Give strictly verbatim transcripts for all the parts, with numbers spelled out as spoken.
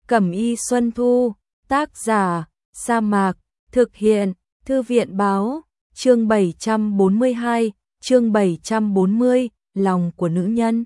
Cẩm y Xuân Thu, tác giả, Sa Mạc, thực hiện, Thư viện Báo, chương bảy trăm bốn mươi hai, chương bảy trăm bốn mươi, lòng của nữ nhân.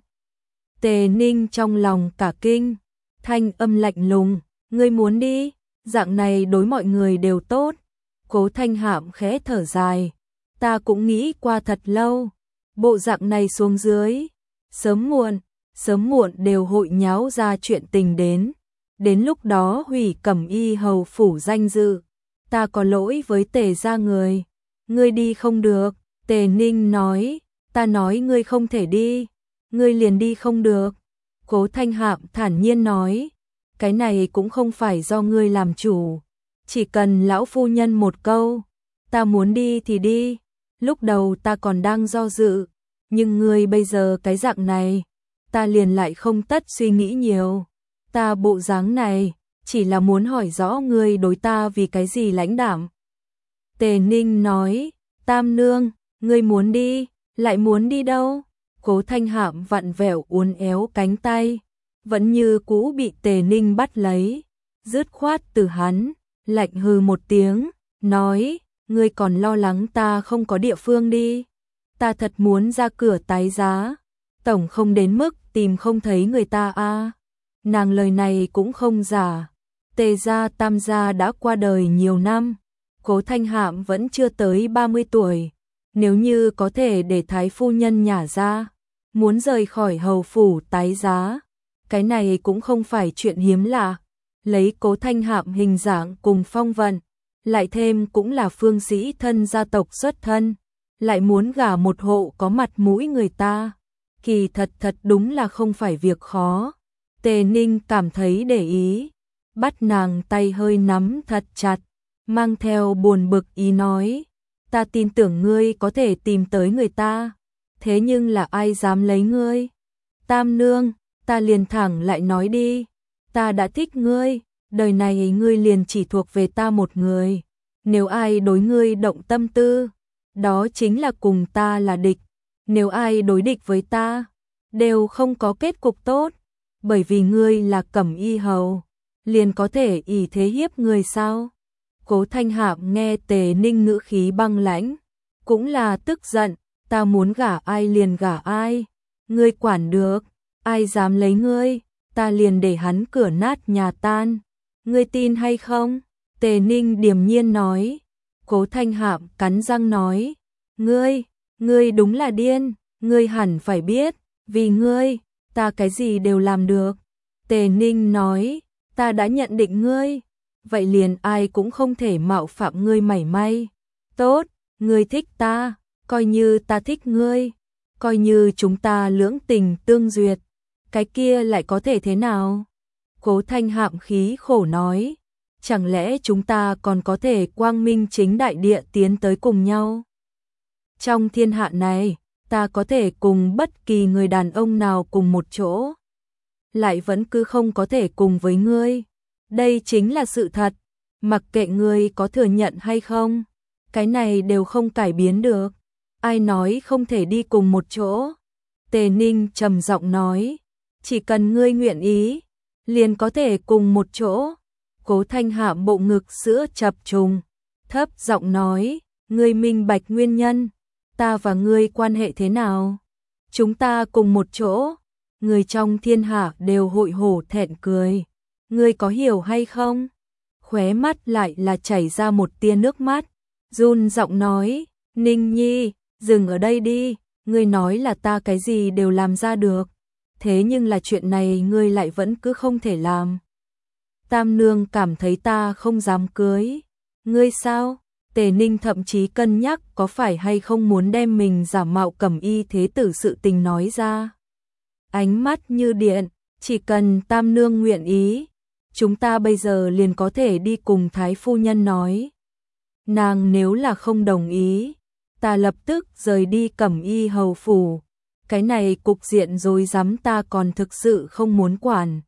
Tề Ninh trong lòng cả kinh, thanh âm lạnh lùng, ngươi muốn đi, dạng này đối mọi người đều tốt. Cố Thanh Hạm khẽ thở dài, ta cũng nghĩ qua thật lâu, bộ dạng này xuống dưới, sớm muộn, sớm muộn đều hội nháo ra chuyện tình đến. Đến lúc đó hủy Cẩm y hầu phủ danh dự, ta có lỗi với Tề gia người. Ngươi đi không được, Tề Ninh nói, ta nói ngươi không thể đi, ngươi liền đi không được. Cố Thanh Hạm thản nhiên nói, cái này cũng không phải do ngươi làm chủ, chỉ cần lão phu nhân một câu, ta muốn đi thì đi. Lúc đầu ta còn đang do dự, nhưng ngươi bây giờ cái dạng này, ta liền lại không tất suy nghĩ nhiều. Ta bộ dáng này, chỉ là muốn hỏi rõ ngươi đối ta vì cái gì lãnh đạm. Tề Ninh nói, Tam nương, ngươi muốn đi, lại muốn đi đâu? Cố Thanh Hạm vặn vẹo uốn éo cánh tay, vẫn như cũ bị Tề Ninh bắt lấy, dứt khoát từ hắn, lạnh hừ một tiếng, nói, ngươi còn lo lắng ta không có địa phương đi. Ta thật muốn ra cửa tái giá, tổng không đến mức tìm không thấy người ta a. À. Nàng lời này cũng không giả, Tề gia Tam gia đã qua đời nhiều năm, Cố Thanh Hạm vẫn chưa tới ba mươi tuổi, nếu như có thể để thái phu nhân nhả ra, muốn rời khỏi hầu phủ tái giá, cái này cũng không phải chuyện hiếm lạ. Lấy Cố Thanh Hạm hình dạng cùng phong vận, lại thêm cũng là phương sĩ thân gia tộc xuất thân, lại muốn gả một hộ có mặt mũi người ta, kỳ thật thật đúng là không phải việc khó. Tề Ninh cảm thấy để ý, bắt nàng tay hơi nắm thật chặt, mang theo buồn bực ý nói, ta tin tưởng ngươi có thể tìm tới người ta, thế nhưng là ai dám lấy ngươi? Tam nương, ta liền thẳng lại nói đi, ta đã thích ngươi, đời này ngươi liền chỉ thuộc về ta một người, nếu ai đối ngươi động tâm tư, đó chính là cùng ta là địch, nếu ai đối địch với ta, đều không có kết cục tốt, bởi vì ngươi là Cẩm y hầu, liền có thể ỷ thế hiếp người sao? Cố Thanh Hạm nghe Tề Ninh ngữ khí băng lãnh, cũng là tức giận, ta muốn gả ai liền gả ai, ngươi quản được, ai dám lấy ngươi, ta liền để hắn cửa nát nhà tan, ngươi tin hay không? Tề Ninh điềm nhiên nói. Cố Thanh Hạm cắn răng nói, ngươi, ngươi đúng là điên, ngươi hẳn phải biết, vì ngươi, ta cái gì đều làm được. Tề Ninh nói, ta đã nhận định ngươi, vậy liền ai cũng không thể mạo phạm ngươi mảy may. Tốt, ngươi thích ta, coi như ta thích ngươi, coi như chúng ta lưỡng tình tương duyệt, cái kia lại có thể thế nào? Cố Thanh Hạm khí khổ nói, chẳng lẽ chúng ta còn có thể quang minh chính đại địa tiến tới cùng nhau? Trong thiên hạ này, ta có thể cùng bất kỳ người đàn ông nào cùng một chỗ, lại vẫn cứ không có thể cùng với ngươi. Đây chính là sự thật, mặc kệ ngươi có thừa nhận hay không, cái này đều không cải biến được. Ai nói không thể đi cùng một chỗ? Tề Ninh trầm giọng nói, chỉ cần ngươi nguyện ý, liền có thể cùng một chỗ. Cố Thanh Hạm bộ ngực sữa chập trùng, thấp giọng nói, ngươi minh bạch nguyên nhân, ta và ngươi quan hệ thế nào? Chúng ta cùng một chỗ, người trong thiên hạ đều hội hổ thẹn cười. Ngươi có hiểu hay không? Khóe mắt lại là chảy ra một tia nước mắt, run giọng nói, Ninh Nhi, dừng ở đây đi, ngươi nói là ta cái gì đều làm ra được, thế nhưng là chuyện này ngươi lại vẫn cứ không thể làm. Tam nương cảm thấy ta không dám cưới, ngươi sao? Tề Ninh thậm chí cân nhắc có phải hay không muốn đem mình giả mạo Cẩm y thế tử sự tình nói ra. Ánh mắt như điện, chỉ cần Tam nương nguyện ý, chúng ta bây giờ liền có thể đi cùng thái phu nhân nói. Nàng nếu là không đồng ý, ta lập tức rời đi Cẩm y hầu phủ, cái này cục diện rối rắm ta còn thực sự không muốn quản.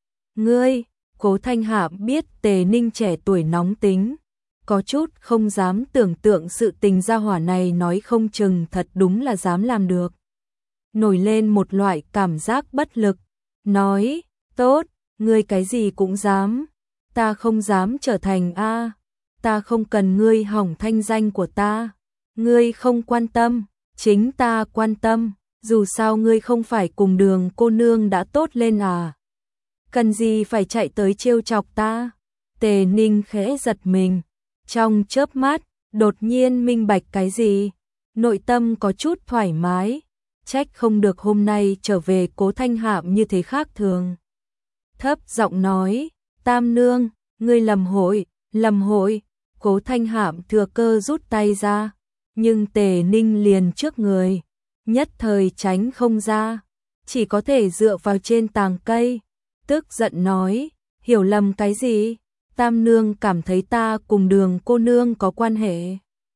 Ngươi, Cố Thanh Hạm biết Tề Ninh trẻ tuổi nóng tính, có chút không dám tưởng tượng sự tình gia hỏa này nói không chừng thật đúng là dám làm được. Nổi lên một loại cảm giác bất lực, nói, tốt, Ngươi cái gì cũng dám, ta không dám trở thành a, ta không cần ngươi hỏng thanh danh của ta, ngươi không quan tâm, chính ta quan tâm, dù sao ngươi không phải cùng Đường cô nương đã tốt lên à? Cần gì phải chạy tới trêu chọc ta? Tề Ninh khẽ giật mình, trong chớp mắt, đột nhiên minh bạch cái gì, nội tâm có chút thoải mái, trách không được hôm nay trở về Cố Thanh Hạm như thế khác thường. Thấp giọng nói, Tam nương, ngươi lầm hội, lầm hội. Cố Thanh Hạm thừa cơ rút tay ra, nhưng Tề Ninh liền trước người, nhất thời tránh không ra, chỉ có thể dựa vào trên tàng cây, tức giận nói, hiểu lầm cái gì? Tam nương cảm thấy ta cùng Đường cô nương có quan hệ.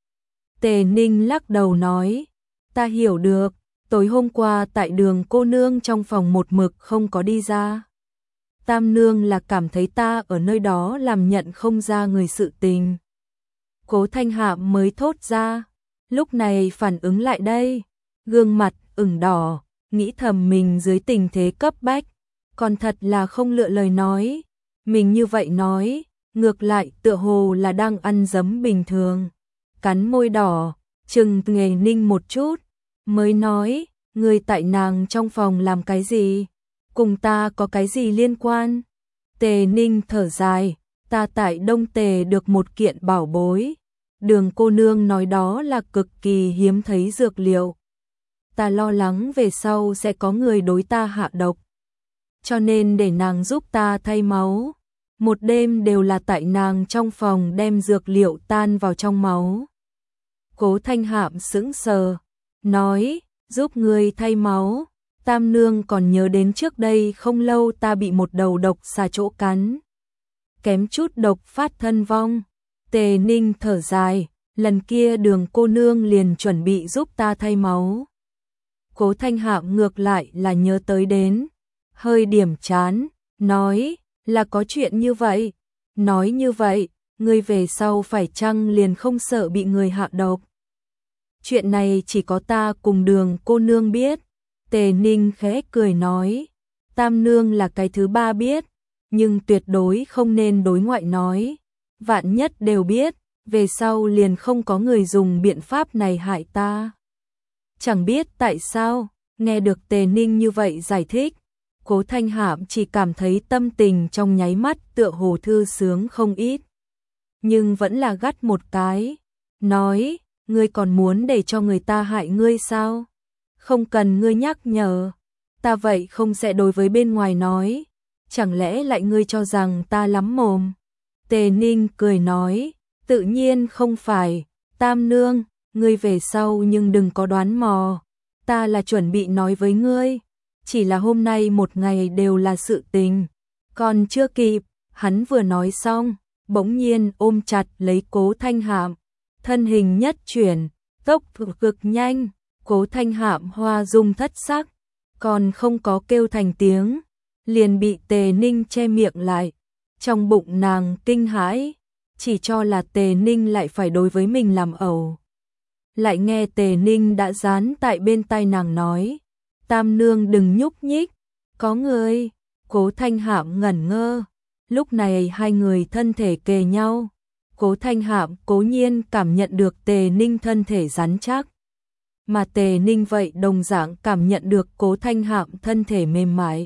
Tề Ninh lắc đầu nói, ta hiểu được, tối hôm qua tại Đường cô nương trong phòng một mực không có đi ra. Tam nương là cảm thấy ta ở nơi đó làm nhận không ra người sự tình. Cố Thanh Hạm mới thốt ra, lúc này phản ứng lại đây, gương mặt ửng đỏ, nghĩ thầm mình dưới tình thế cấp bách, còn thật là không lựa lời nói, mình như vậy nói, ngược lại tựa hồ là đang ăn dấm bình thường. Cắn môi đỏ, chừng Nghề Ninh một chút, mới nói, người tại nàng trong phòng làm cái gì? Cùng ta có cái gì liên quan? Tề Ninh thở dài, ta tại Đông Tề được một kiện bảo bối. Đường cô nương nói đó là cực kỳ hiếm thấy dược liệu. Ta lo lắng về sau sẽ có người đối ta hạ độc, cho nên để nàng giúp ta thay máu. Một đêm đều là tại nàng trong phòng đem dược liệu tan vào trong máu. Cố Thanh Hạm sững sờ, nói, giúp người thay máu. Tam nương còn nhớ đến trước đây không lâu ta bị một đầu độc xà chỗ cắn, kém chút độc phát thân vong. Tề Ninh thở dài, lần kia Đường cô nương liền chuẩn bị giúp ta thay máu. Cố Thanh Hạm ngược lại là nhớ tới đến, hơi điểm chán, nói, là có chuyện như vậy. Nói như vậy, ngươi về sau phải chăng liền không sợ bị người hạ độc? Chuyện này chỉ có ta cùng Đường cô nương biết. Tề Ninh khẽ cười nói, Tam nương là cái thứ ba biết, nhưng tuyệt đối không nên đối ngoại nói. Vạn nhất đều biết, về sau liền không có người dùng biện pháp này hại ta. Chẳng biết tại sao, nghe được Tề Ninh như vậy giải thích, Cố Thanh Hạm chỉ cảm thấy tâm tình trong nháy mắt tựa hồ thư sướng không ít. Nhưng vẫn là gắt một cái, nói, ngươi còn muốn để cho người ta hại ngươi sao? Không cần ngươi nhắc nhở, ta vậy không sẽ đối với bên ngoài nói, chẳng lẽ lại ngươi cho rằng ta lắm mồm? Tề Ninh cười nói, tự nhiên không phải, Tam nương, ngươi về sau nhưng đừng có đoán mò, ta là chuẩn bị nói với ngươi, chỉ là hôm nay một ngày đều là sự tình, còn chưa kịp. Hắn vừa nói xong, bỗng nhiên ôm chặt lấy Cố Thanh Hạm, thân hình nhất chuyển, tốc độ cực nhanh. Cố Thanh Hạm hoa dung thất sắc, còn không có kêu thành tiếng, liền bị Tề Ninh che miệng lại. Trong bụng nàng kinh hãi, chỉ cho là Tề Ninh lại phải đối với mình làm ẩu. Lại nghe Tề Ninh đã dán tại bên tai nàng nói, Tam nương đừng nhúc nhích, có người. Cố Thanh Hạm ngẩn ngơ, lúc này hai người thân thể kề nhau. Cố Thanh Hạm cố nhiên cảm nhận được Tề Ninh thân thể rắn chắc, mà Tề Ninh vậy đồng dạng cảm nhận được Cố Thanh Hạm thân thể mềm mại.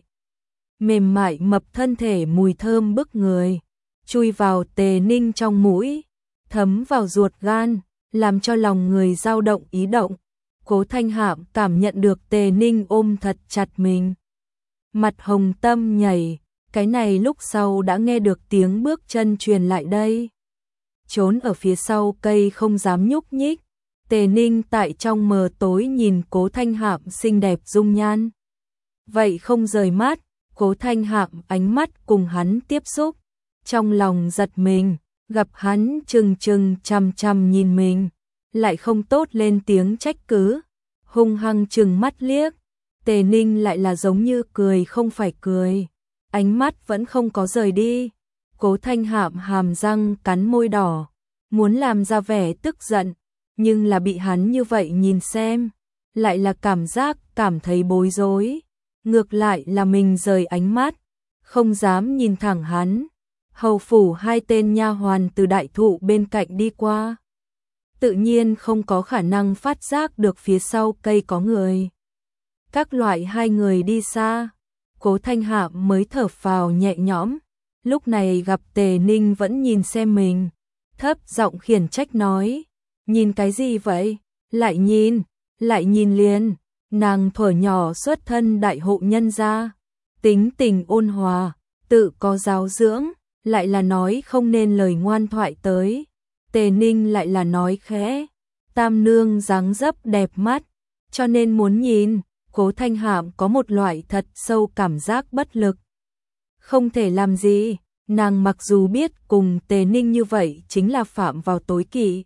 Mềm mại mập thân thể mùi thơm bức người, chui vào Tề Ninh trong mũi, thấm vào ruột gan, làm cho lòng người dao động ý động. Cố Thanh Hạm cảm nhận được Tề Ninh ôm thật chặt mình, mặt hồng tâm nhảy, cái này lúc sau đã nghe được tiếng bước chân truyền lại đây. Trốn ở phía sau cây không dám nhúc nhích, Tề Ninh tại trong mờ tối nhìn Cố Thanh Hạm xinh đẹp dung nhan. Vậy không rời mắt, Cố Thanh Hạm ánh mắt cùng hắn tiếp xúc, trong lòng giật mình, gặp hắn trừng trừng chằm chằm nhìn mình, lại không tốt lên tiếng trách cứ, hung hăng trừng mắt liếc. Tề Ninh lại là giống như cười không phải cười, ánh mắt vẫn không có rời đi. Cố Thanh Hạm hàm răng cắn môi đỏ, muốn làm ra vẻ tức giận, nhưng là bị hắn như vậy nhìn xem, lại là cảm giác cảm thấy bối rối. Ngược lại là mình rời ánh mắt, không dám nhìn thẳng hắn. Hầu phủ hai tên nha hoàn từ đại thụ bên cạnh đi qua, tự nhiên không có khả năng phát giác được phía sau cây có người. Các loại hai người đi xa, Cố Thanh Hạm mới thở phào nhẹ nhõm. Lúc này gặp Tề Ninh vẫn nhìn xem mình, thấp giọng khiển trách nói, nhìn cái gì vậy? Lại nhìn, lại nhìn liền. Nàng thuở nhỏ xuất thân đại hộ nhân gia, tính tình ôn hòa, tự có giáo dưỡng, lại là nói không nên lời ngoan thoại tới. Tề Ninh lại là nói khẽ, tam nương dáng dấp đẹp mắt, cho nên muốn nhìn. Cố Thanh Hạm có một loại thật sâu cảm giác bất lực. Không thể làm gì, nàng mặc dù biết cùng Tề Ninh như vậy chính là phạm vào tối kỵ.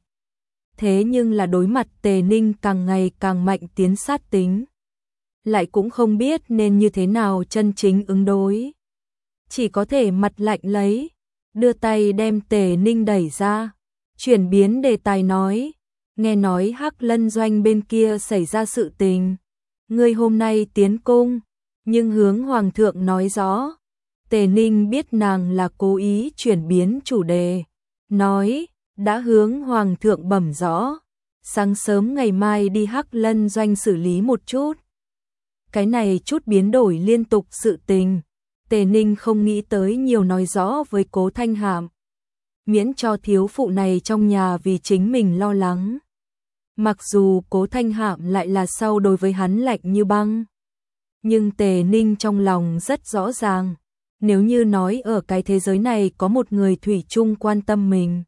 Thế nhưng là đối mặt Tề Ninh càng ngày càng mạnh tiến sát tính, lại cũng không biết nên như thế nào chân chính ứng đối. Chỉ có thể mặt lạnh lấy, đưa tay đem Tề Ninh đẩy ra, chuyển biến đề tài nói, nghe nói Hắc Lân doanh bên kia xảy ra sự tình. Ngươi hôm nay tiến cung, nhưng hướng hoàng thượng nói rõ. Tề Ninh biết nàng là cố ý chuyển biến chủ đề, nói, đã hướng hoàng thượng bẩm rõ, sáng sớm ngày mai đi Hắc Lân doanh xử lý một chút. Cái này chút biến đổi liên tục sự tình, Tề Ninh không nghĩ tới nhiều nói rõ với Cố Thanh Hạm, miễn cho thiếu phụ này trong nhà vì chính mình lo lắng. Mặc dù Cố Thanh Hạm lại là sau đối với hắn lạnh như băng, nhưng Tề Ninh trong lòng rất rõ ràng, nếu như nói ở cái thế giới này có một người thủy chung quan tâm mình,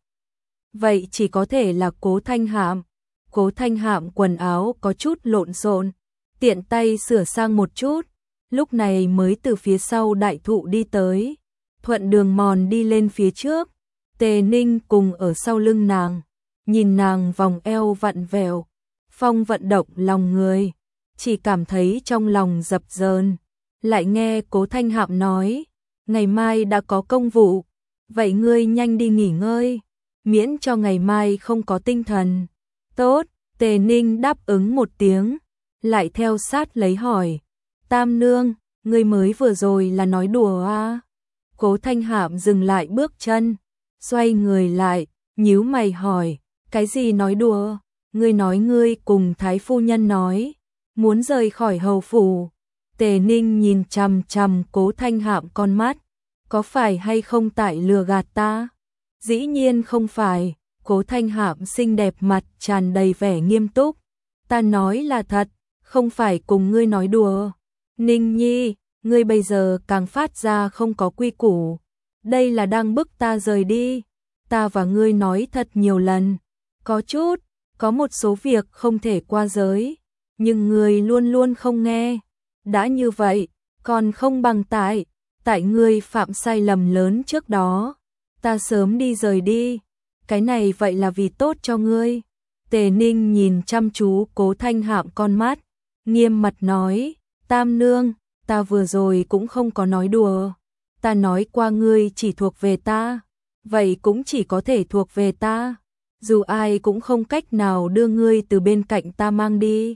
vậy chỉ có thể là Cố Thanh Hạm. Cố Thanh Hạm quần áo có chút lộn xộn, tiện tay sửa sang một chút, lúc này mới từ phía sau đại thụ đi tới, thuận đường mòn đi lên phía trước. Tề Ninh cùng ở sau lưng nàng, nhìn nàng vòng eo vặn vẹo, phong vận động lòng người, chỉ cảm thấy trong lòng dập dờn. Lại nghe Cố Thanh Hạm nói, ngày mai đã có công vụ, vậy ngươi nhanh đi nghỉ ngơi, miễn cho ngày mai không có tinh thần. Tốt, Tề Ninh đáp ứng một tiếng, lại theo sát lấy hỏi, tam nương, ngươi mới vừa rồi là nói đùa à? Cố Thanh Hạm dừng lại bước chân, xoay người lại, nhíu mày hỏi, cái gì nói đùa? Ngươi nói ngươi cùng thái phu nhân nói, muốn rời khỏi hầu phủ. Tề Ninh nhìn chằm chằm Cố Thanh Hạm con mắt, có phải hay không tại lừa gạt ta? Dĩ nhiên không phải. Cố Thanh Hạm xinh đẹp mặt tràn đầy vẻ nghiêm túc, ta nói là thật, không phải cùng ngươi nói đùa. Ninh Nhi, ngươi bây giờ càng phát ra không có quy củ, đây là đang bức ta rời đi. Ta và ngươi nói thật nhiều lần, có chút, có một số việc không thể qua giới, nhưng ngươi luôn luôn không nghe. Đã như vậy, còn không bằng tại, tại ngươi phạm sai lầm lớn trước đó, ta sớm đi rời đi. Cái này vậy là vì tốt cho ngươi. Tề Ninh nhìn chăm chú Cố Thanh Hạm con mắt, nghiêm mặt nói, tam nương, ta vừa rồi cũng không có nói đùa, ta nói qua ngươi chỉ thuộc về ta, vậy cũng chỉ có thể thuộc về ta, dù ai cũng không cách nào đưa ngươi từ bên cạnh ta mang đi.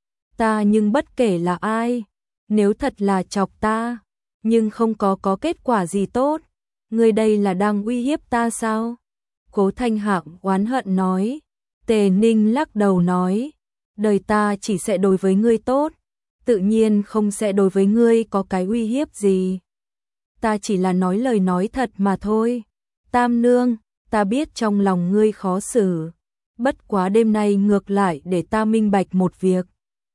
Ta nhưng bất kể là ai, nếu thật là chọc ta, nhưng không có có kết quả gì tốt, ngươi đây là đang uy hiếp ta sao? Cố Thanh Hạm oán hận nói. Tề Ninh lắc đầu nói, đời ta chỉ sẽ đối với ngươi tốt, tự nhiên không sẽ đối với ngươi có cái uy hiếp gì. Ta chỉ là nói lời nói thật mà thôi. Tam nương, ta biết trong lòng ngươi khó xử, bất quá đêm nay ngược lại để ta minh bạch một việc.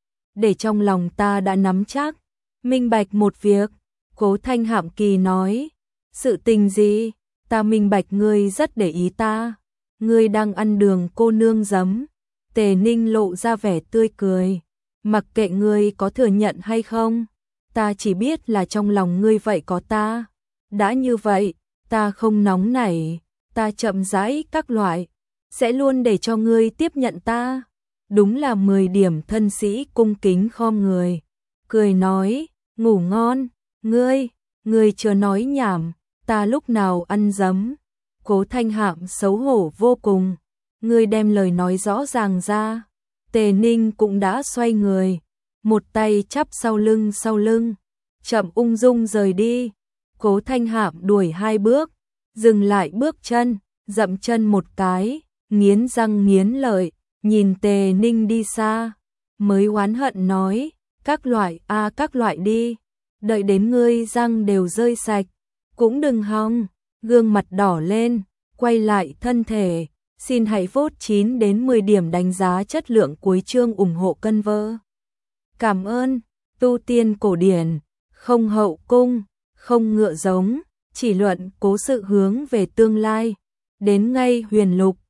Để trong lòng ta đã nắm chắc, minh bạch một việc. Cố Thanh Hạm kỳ nói, sự tình gì? Ta minh bạch ngươi rất để ý ta, ngươi đang ăn đường cô nương giấm. Tề Ninh lộ ra vẻ tươi cười, mặc kệ ngươi có thừa nhận hay không, ta chỉ biết là trong lòng ngươi vậy có ta. Đã như vậy, ta không nóng nảy, ta chậm rãi các loại, sẽ luôn để cho ngươi tiếp nhận ta. Đúng là mười điểm thân sĩ cung kính khom người, cười nói, ngủ ngon, ngươi, ngươi chưa nói nhảm. Ta lúc nào ăn dấm? Cố Thanh Hạm xấu hổ vô cùng, ngươi đem lời nói rõ ràng ra. Tề Ninh cũng đã xoay người, một tay chắp sau lưng sau lưng, chậm ung dung rời đi. Cố Thanh Hạm đuổi hai bước, dừng lại bước chân, dậm chân một cái, nghiến răng nghiến lợi, nhìn Tề Ninh đi xa, mới oán hận nói, các loại a à, các loại đi, đợi đến ngươi răng đều rơi sạch, cũng đừng hòng. Gương mặt đỏ lên, quay lại thân thể, xin hãy vote chín đến mười điểm đánh giá chất lượng cuối chương ủng hộ cân vơ. Cảm ơn. Tu tiên cổ điển, không hậu cung, không ngựa giống, chỉ luận cố sự hướng về tương lai. Đến ngay huyền lục,